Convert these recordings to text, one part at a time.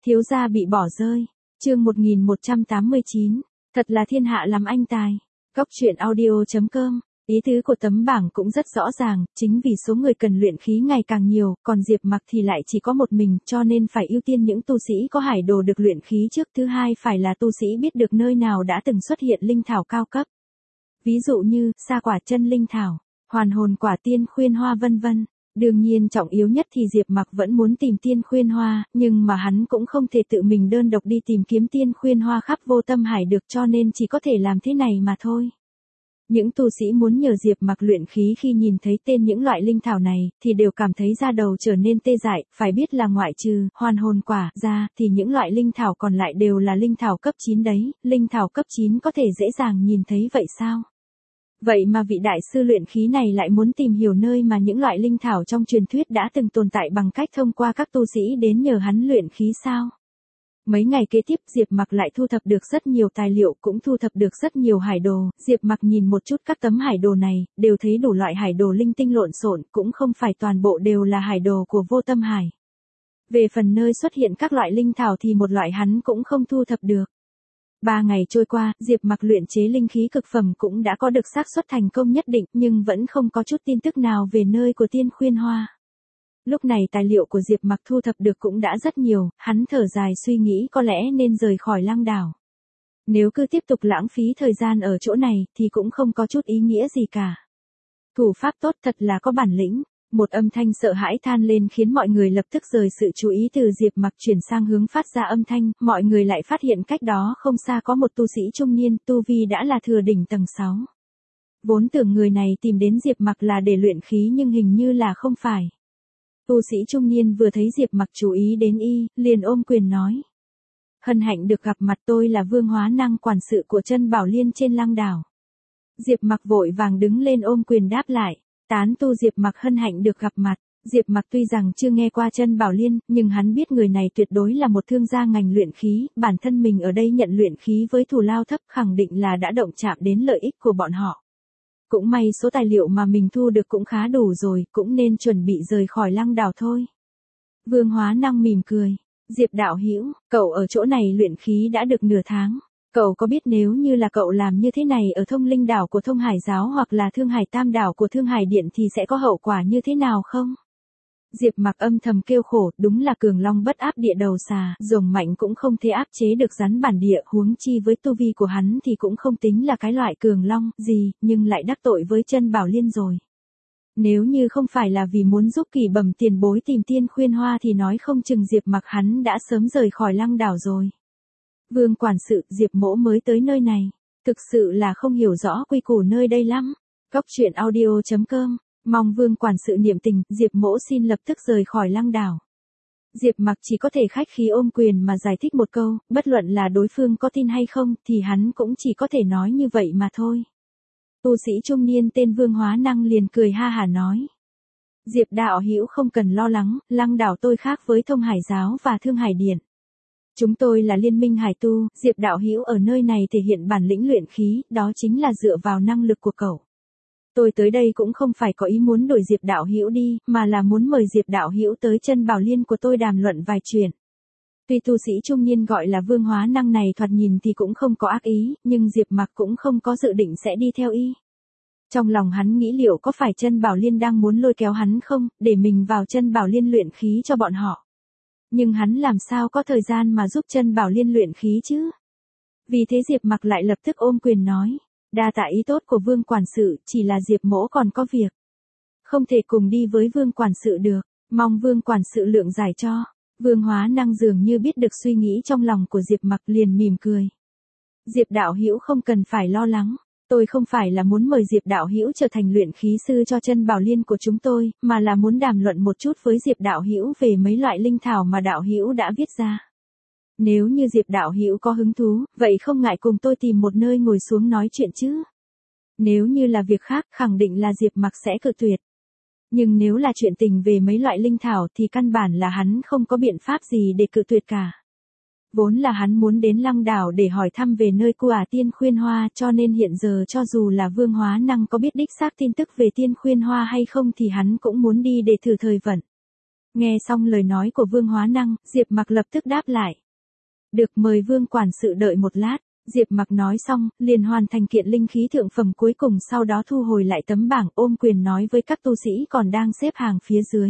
Thiếu gia bị bỏ rơi. Chương 1189. Thật là thiên hạ lắm anh tài. Góc truyện audio.com. Ý tứ của tấm bảng cũng rất rõ ràng, chính vì số người cần luyện khí ngày càng nhiều, còn Diệp Mặc thì lại chỉ có một mình, cho nên phải ưu tiên những tu sĩ có hải đồ được luyện khí trước. Thứ hai phải là tu sĩ biết được nơi nào đã từng xuất hiện linh thảo cao cấp. Ví dụ như, sa quả chân linh thảo, hoàn hồn quả tiên khuyên hoa vân vân. Đương nhiên trọng yếu nhất thì Diệp Mặc vẫn muốn tìm tiên khuyên hoa, nhưng mà hắn cũng không thể tự mình đơn độc đi tìm kiếm tiên khuyên hoa khắp vô tâm hải được, cho nên chỉ có thể làm thế này mà thôi. Những tu sĩ muốn nhờ Diệp Mặc luyện khí khi nhìn thấy tên những loại linh thảo này, thì đều cảm thấy da đầu trở nên tê dại, phải biết là ngoại trừ hoàn hồn quả ra, thì những loại linh thảo còn lại đều là linh thảo cấp 9 đấy, linh thảo cấp 9 có thể dễ dàng nhìn thấy vậy sao? Vậy mà vị đại sư luyện khí này lại muốn tìm hiểu nơi mà những loại linh thảo trong truyền thuyết đã từng tồn tại bằng cách thông qua các tu sĩ đến nhờ hắn luyện khí sao? Mấy ngày kế tiếp Diệp Mặc lại thu thập được rất nhiều tài liệu, cũng thu thập được rất nhiều hải đồ. Diệp Mặc nhìn một chút các tấm hải đồ này, đều thấy đủ loại hải đồ linh tinh lộn xộn, cũng không phải toàn bộ đều là hải đồ của vô tâm hải. Về phần nơi xuất hiện các loại linh thảo thì một loại hắn cũng không thu thập được. 3 ngày trôi qua, Diệp Mặc luyện chế linh khí cực phẩm cũng đã có được xác suất thành công nhất định, nhưng vẫn không có chút tin tức nào về nơi của tiên khuyên hoa. Lúc này tài liệu của Diệp Mặc thu thập được cũng đã rất nhiều, hắn thở dài suy nghĩ có lẽ nên rời khỏi Lăng đảo. Nếu cứ tiếp tục lãng phí thời gian ở chỗ này, thì cũng không có chút ý nghĩa gì cả. Thủ pháp tốt thật là có bản lĩnh. Một âm thanh sợ hãi than lên khiến mọi người lập tức rời sự chú ý từ Diệp Mặc chuyển sang hướng phát ra âm thanh, mọi người lại phát hiện cách đó không xa có một tu sĩ trung niên, tu vi đã là thừa đỉnh tầng 6. Vốn tưởng người này tìm đến Diệp Mặc là để luyện khí nhưng hình như là không phải. Tu sĩ trung niên vừa thấy Diệp Mặc chú ý đến y, liền ôm quyền nói. Hân hạnh được gặp mặt, tôi là Vương Hóa Năng, quản sự của Chân Bảo Liên trên Lăng đảo. Diệp Mặc vội vàng đứng lên ôm quyền đáp lại. Tán tu Diệp Mặc hân hạnh được gặp mặt. Diệp Mặc tuy rằng chưa nghe qua Chân Bảo Liên, nhưng hắn biết người này tuyệt đối là một thương gia ngành luyện khí, bản thân mình ở đây nhận luyện khí với thù lao thấp khẳng định là đã động chạm đến lợi ích của bọn họ. Cũng may số tài liệu mà mình thu được cũng khá đủ rồi, cũng nên chuẩn bị rời khỏi Lăng đảo thôi. Vương Hóa Năng mỉm cười. Diệp đạo hữu, cậu ở chỗ này luyện khí đã được nửa tháng. Cậu có biết nếu như là cậu làm như thế này ở Thông Linh đảo của Thông Hải giáo hoặc là Thương Hải Tam đảo của Thương Hải điện thì sẽ có hậu quả như thế nào không? Diệp Mặc âm thầm kêu khổ, đúng là cường long bất áp địa đầu xà, rồng mạnh cũng không thể áp chế được rắn bản địa, huống chi với tu vi của hắn thì cũng không tính là cái loại cường long gì, nhưng lại đắc tội với Chân Bảo Liên rồi. Nếu như không phải là vì muốn giúp Kỳ Bẩm tiền bối tìm tiên khuyên hoa thì nói không chừng Diệp Mặc hắn đã sớm rời khỏi Lăng đảo rồi. Vương quản sự, Diệp mỗ mới tới nơi này, thực sự là không hiểu rõ quy củ nơi đây lắm. Góc truyện audio.com. Mong Vương quản sự niệm tình, Diệp mỗ xin lập tức rời khỏi Lăng đảo. Diệp Mặc chỉ có thể khách khí ôm quyền mà giải thích một câu, bất luận là đối phương có tin hay không thì hắn cũng chỉ có thể nói như vậy mà thôi. Tu sĩ trung niên tên Vương Hóa Năng liền cười ha hả nói. Diệp đạo hữu không cần lo lắng, Lăng đảo tôi khác với Thông Hải giáo và Thương Hải điện. Chúng tôi là liên minh hải tu, Diệp đạo hữu ở nơi này thể hiện bản lĩnh luyện khí, đó chính là dựa vào năng lực của cậu. Tôi tới đây cũng không phải có ý muốn đuổi Diệp đạo hữu đi, mà là muốn mời Diệp đạo hữu tới Chân Bảo Liên của tôi đàm luận vài chuyện. Tuy tu sĩ trung niên gọi là Vương Hóa Năng này thoạt nhìn thì cũng không có ác ý, nhưng Diệp Mặc cũng không có dự định sẽ đi theo y. Trong lòng hắn nghĩ liệu có phải Chân Bảo Liên đang muốn lôi kéo hắn không, để mình vào Chân Bảo Liên luyện khí cho bọn họ. Nhưng hắn làm sao có thời gian mà giúp Chân Bảo Liên luyện khí chứ? Vì thế Diệp Mặc lại lập tức ôm quyền nói, đa tạ ý tốt của Vương quản sự, chỉ là Diệp mỗ còn có việc. Không thể cùng đi với Vương quản sự được, mong Vương quản sự lượng giải cho. Vương Hóa Năng dường như biết được suy nghĩ trong lòng của Diệp Mặc liền mỉm cười. Diệp đạo hữu không cần phải lo lắng. Tôi không phải là muốn mời Diệp đạo hữu trở thành luyện khí sư cho Chân Bảo Liên của chúng tôi, mà là muốn đàm luận một chút với Diệp đạo hữu về mấy loại linh thảo mà đạo hữu đã viết ra. Nếu như Diệp đạo hữu có hứng thú, vậy không ngại cùng tôi tìm một nơi ngồi xuống nói chuyện chứ. Nếu như là việc khác, khẳng định là Diệp Mặc sẽ cự tuyệt. Nhưng nếu là chuyện tình về mấy loại linh thảo thì căn bản là hắn không có biện pháp gì để cự tuyệt cả. Vốn là hắn muốn đến Lăng đảo để hỏi thăm về nơi của tiên khuyên hoa, cho nên hiện giờ cho dù là Vương Hóa Năng có biết đích xác tin tức về tiên khuyên hoa hay không thì hắn cũng muốn đi để thử thời vận. Nghe xong lời nói của Vương Hóa Năng, Diệp Mặc lập tức đáp lại. Được, mời Vương quản sự đợi một lát. Diệp Mặc nói xong, liền hoàn thành kiện linh khí thượng phẩm cuối cùng, sau đó thu hồi lại tấm bảng, ôm quyền nói với các tu sĩ còn đang xếp hàng phía dưới.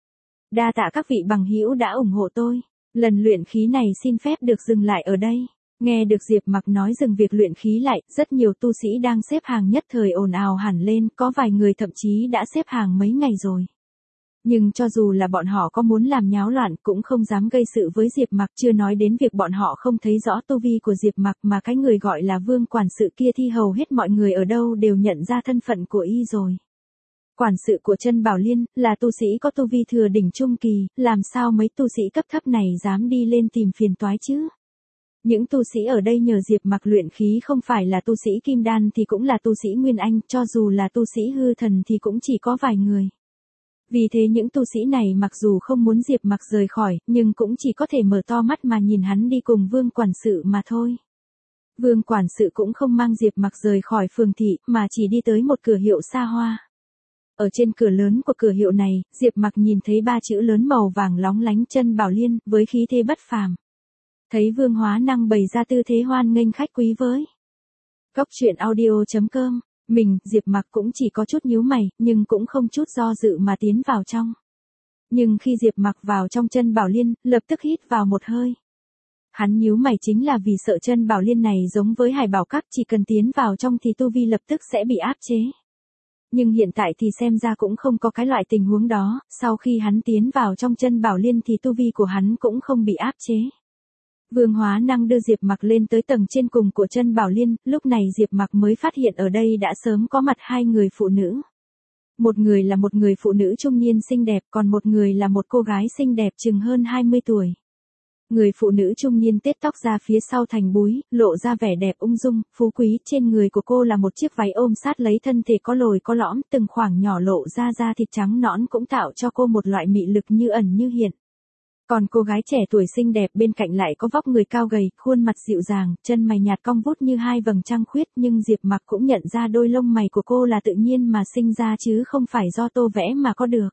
Đa tạ các vị bằng hữu đã ủng hộ tôi. Lần luyện khí này xin phép được dừng lại ở đây. Nghe được Diệp Mặc nói dừng việc luyện khí lại, rất nhiều tu sĩ đang xếp hàng nhất thời ồn ào hẳn lên, có vài người thậm chí đã xếp hàng mấy ngày rồi. Nhưng cho dù là bọn họ có muốn làm nháo loạn cũng không dám gây sự với Diệp Mặc, chưa nói đến việc bọn họ không thấy rõ tu vi của Diệp Mặc, mà cái người gọi là Vương quản sự kia thì hầu hết mọi người ở đâu đều nhận ra thân phận của y rồi. Quản sự của Chân Bảo Liên là tu sĩ có tu vi thừa đỉnh trung kỳ, làm sao mấy tu sĩ cấp thấp này dám đi lên tìm phiền toái chứ? Những tu sĩ ở đây nhờ Diệp Mặc luyện khí không phải là tu sĩ kim đan thì cũng là tu sĩ nguyên anh, cho dù là tu sĩ hư thần thì cũng chỉ có vài người. Vì thế những tu sĩ này mặc dù không muốn Diệp Mặc rời khỏi, nhưng cũng chỉ có thể mở to mắt mà nhìn hắn đi cùng Vương quản sự mà thôi. Vương quản sự cũng không mang Diệp Mặc rời khỏi phường thị, mà chỉ đi tới một cửa hiệu xa hoa. Ở trên cửa lớn của cửa hiệu này, Diệp Mặc nhìn thấy 3 chữ lớn màu vàng lóng lánh Chân Bảo Liên, với khí thế bất phàm. Thấy Vương Hóa Năng bày ra tư thế hoan nghênh khách quý với. Góc truyện audio.com, mình, Diệp Mặc cũng chỉ có chút nhíu mày, nhưng cũng không chút do dự mà tiến vào trong. Nhưng khi Diệp Mặc vào trong Chân Bảo Liên, lập tức hít vào một hơi. Hắn nhíu mày chính là vì sợ Chân Bảo Liên này giống với Hải Bảo Các, chỉ cần tiến vào trong thì tu vi lập tức sẽ bị áp chế. Nhưng hiện tại thì xem ra cũng không có cái loại tình huống đó, sau khi hắn tiến vào trong Chân Bảo Liên thì tu vi của hắn cũng không bị áp chế. Vương Hóa Năng đưa Diệp Mặc lên tới tầng trên cùng của Chân Bảo Liên, lúc này Diệp Mặc mới phát hiện ở đây đã sớm có mặt 2 người phụ nữ. Một người là một người phụ nữ trung niên xinh đẹp, còn một người là một cô gái xinh đẹp chừng hơn 20 tuổi. Người phụ nữ trung niên tết tóc ra phía sau thành búi, lộ ra vẻ đẹp ung dung, phú quý, trên người của cô là một chiếc váy ôm sát lấy thân thể có lồi có lõm, từng khoảng nhỏ lộ ra da thịt trắng nõn cũng tạo cho cô một loại mị lực như ẩn như hiện. Còn cô gái trẻ tuổi xinh đẹp bên cạnh lại có vóc người cao gầy, khuôn mặt dịu dàng, chân mày nhạt cong vút như 2 vầng trăng khuyết, nhưng Diệp Mặc cũng nhận ra đôi lông mày của cô là tự nhiên mà sinh ra chứ không phải do tô vẽ mà có được.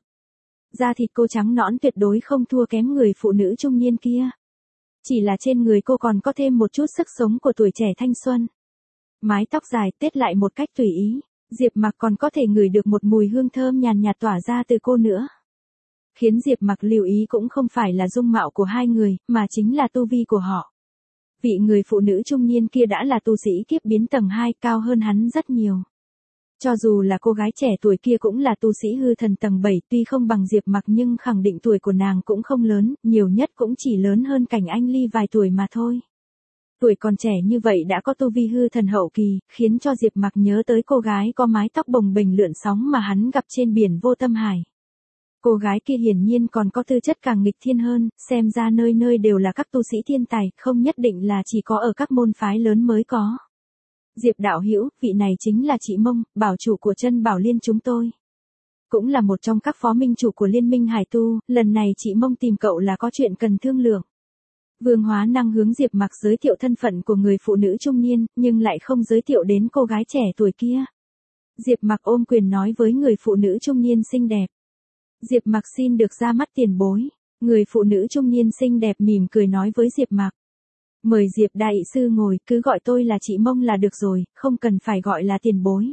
Da thịt cô trắng nõn tuyệt đối không thua kém người phụ nữ trung niên kia. Chỉ là trên người cô còn có thêm một chút sức sống của tuổi trẻ thanh xuân. Mái tóc dài tết lại một cách tùy ý, Diệp Mặc còn có thể ngửi được một mùi hương thơm nhàn nhạt tỏa ra từ cô nữa. Khiến Diệp Mặc lưu ý cũng không phải là dung mạo của 2 người, mà chính là tu vi của họ. Vị người phụ nữ trung niên kia đã là tu sĩ kiếp biến tầng 2, cao hơn hắn rất nhiều. Cho dù là cô gái trẻ tuổi kia cũng là tu sĩ hư thần tầng 7, tuy không bằng Diệp Mặc nhưng khẳng định tuổi của nàng cũng không lớn, nhiều nhất cũng chỉ lớn hơn Cảnh Anh Ly vài tuổi mà thôi. Tuổi còn trẻ như vậy đã có tu vi hư thần hậu kỳ, khiến cho Diệp Mặc nhớ tới cô gái có mái tóc bồng bềnh lượn sóng mà hắn gặp trên biển Vô Tâm Hải. Cô gái kia hiển nhiên còn có tư chất càng nghịch thiên hơn, xem ra nơi nơi đều là các tu sĩ thiên tài, không nhất định là chỉ có ở các môn phái lớn mới có. Diệp đạo hữu, vị này chính là chị Mông, bảo chủ của Chân Bảo Liên chúng tôi. Cũng là một trong các phó minh chủ của Liên minh Hải Tu, lần này chị Mông tìm cậu là có chuyện cần thương lượng. Vương Hóa Năng hướng Diệp Mặc giới thiệu thân phận của người phụ nữ trung niên, nhưng lại không giới thiệu đến cô gái trẻ tuổi kia. Diệp Mặc ôm quyền nói với người phụ nữ trung niên xinh đẹp. Diệp Mặc xin được ra mắt tiền bối. Người phụ nữ trung niên xinh đẹp mỉm cười nói với Diệp Mặc. Mời Diệp đại sư ngồi, cứ gọi tôi là chị Mông là được rồi, không cần phải gọi là tiền bối.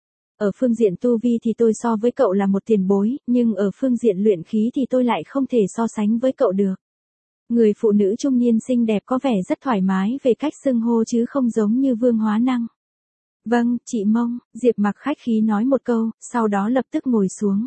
Ở phương diện tu vi thì tôi so với cậu là một tiền bối, nhưng ở phương diện luyện khí thì tôi lại không thể so sánh với cậu được. Người phụ nữ trung niên xinh đẹp có vẻ rất thoải mái về cách xưng hô chứ không giống như Vương Hóa Năng. Vâng, chị Mông, Diệp Mặc khách khí nói một câu, sau đó lập tức ngồi xuống.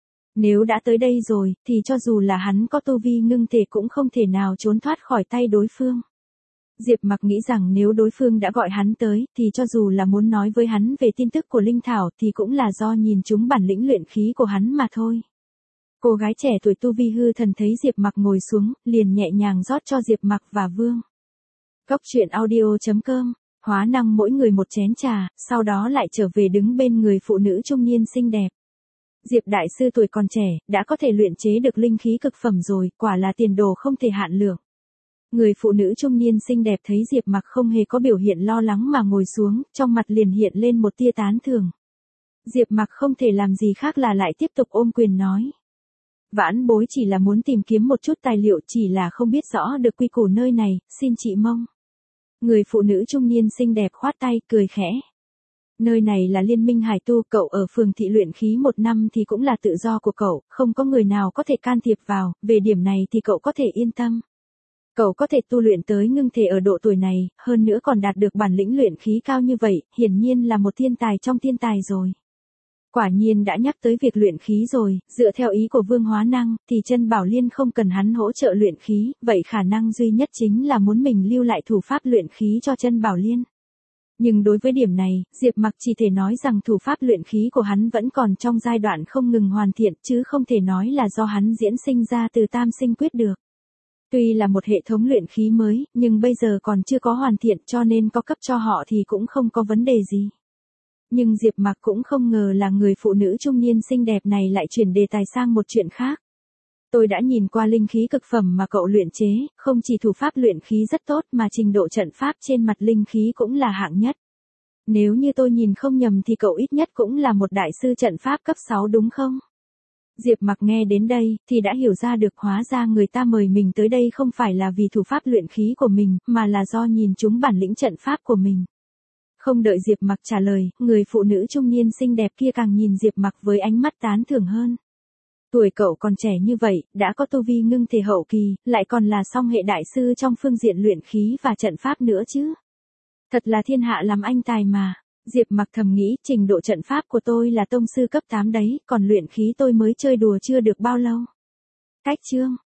Nếu đã tới đây rồi, thì cho dù là hắn có tu vi ngưng thể cũng không thể nào trốn thoát khỏi tay đối phương. Diệp Mặc nghĩ rằng nếu đối phương đã gọi hắn tới, thì cho dù là muốn nói với hắn về tin tức của Linh Thảo thì cũng là do nhìn trúng bản lĩnh luyện khí của hắn mà thôi. Cô gái trẻ tuổi tu vi hư thần thấy Diệp Mặc ngồi xuống, liền nhẹ nhàng rót cho Diệp Mặc và Vương. Góc truyện audio.com, Hóa Năng mỗi người một chén trà, sau đó lại trở về đứng bên người phụ nữ trung niên xinh đẹp. Diệp đại sư tuổi còn trẻ, đã có thể luyện chế được linh khí cực phẩm rồi, quả là tiền đồ không thể hạn lượng. Người phụ nữ trung niên xinh đẹp thấy Diệp Mặc không hề có biểu hiện lo lắng mà ngồi xuống, trong mặt liền hiện lên một tia tán thưởng. Diệp Mặc không thể làm gì khác là lại tiếp tục ôm quyền nói. Vãn bối chỉ là muốn tìm kiếm một chút tài liệu, chỉ là không biết rõ được quy củ nơi này, xin chị mong. Người phụ nữ trung niên xinh đẹp khoát tay, cười khẽ. Nơi này là Liên minh Hải tu, cậu ở phường thị luyện khí 1 năm thì cũng là tự do của cậu, không có người nào có thể can thiệp vào, về điểm này thì cậu có thể yên tâm. Cậu có thể tu luyện tới ngưng thể ở độ tuổi này, hơn nữa còn đạt được bản lĩnh luyện khí cao như vậy, hiển nhiên là một thiên tài trong thiên tài rồi. Quả nhiên đã nhắc tới việc luyện khí rồi, dựa theo ý của Vương Hóa Năng, thì Chân Bảo Liên không cần hắn hỗ trợ luyện khí, vậy khả năng duy nhất chính là muốn mình lưu lại thủ pháp luyện khí cho Chân Bảo Liên. Nhưng đối với điểm này, Diệp Mặc chỉ thể nói rằng thủ pháp luyện khí của hắn vẫn còn trong giai đoạn không ngừng hoàn thiện, chứ không thể nói là do hắn diễn sinh ra từ tam sinh quyết được. Tuy là một hệ thống luyện khí mới, nhưng bây giờ còn chưa có hoàn thiện, cho nên có cấp cho họ thì cũng không có vấn đề gì. Nhưng Diệp Mặc cũng không ngờ là người phụ nữ trung niên xinh đẹp này lại chuyển đề tài sang một chuyện khác. Tôi đã nhìn qua linh khí cực phẩm mà cậu luyện chế, không chỉ thủ pháp luyện khí rất tốt mà trình độ trận pháp trên mặt linh khí cũng là hạng nhất. Nếu như tôi nhìn không nhầm thì cậu ít nhất cũng là một đại sư trận pháp cấp 6 đúng không? Diệp Mặc nghe đến đây thì đã hiểu ra được, hóa ra người ta mời mình tới đây không phải là vì thủ pháp luyện khí của mình, mà là do nhìn chúng bản lĩnh trận pháp của mình. Không đợi Diệp Mặc trả lời, người phụ nữ trung niên xinh đẹp kia càng nhìn Diệp Mặc với ánh mắt tán thưởng hơn. Tuổi cậu còn trẻ như vậy, đã có tu vi ngưng thể hậu kỳ, lại còn là song hệ đại sư trong phương diện luyện khí và trận pháp nữa chứ. Thật là thiên hạ làm anh tài mà. Diệp Mặc thầm nghĩ, trình độ trận pháp của tôi là tông sư cấp 8 đấy, còn luyện khí tôi mới chơi đùa chưa được bao lâu. Cách chương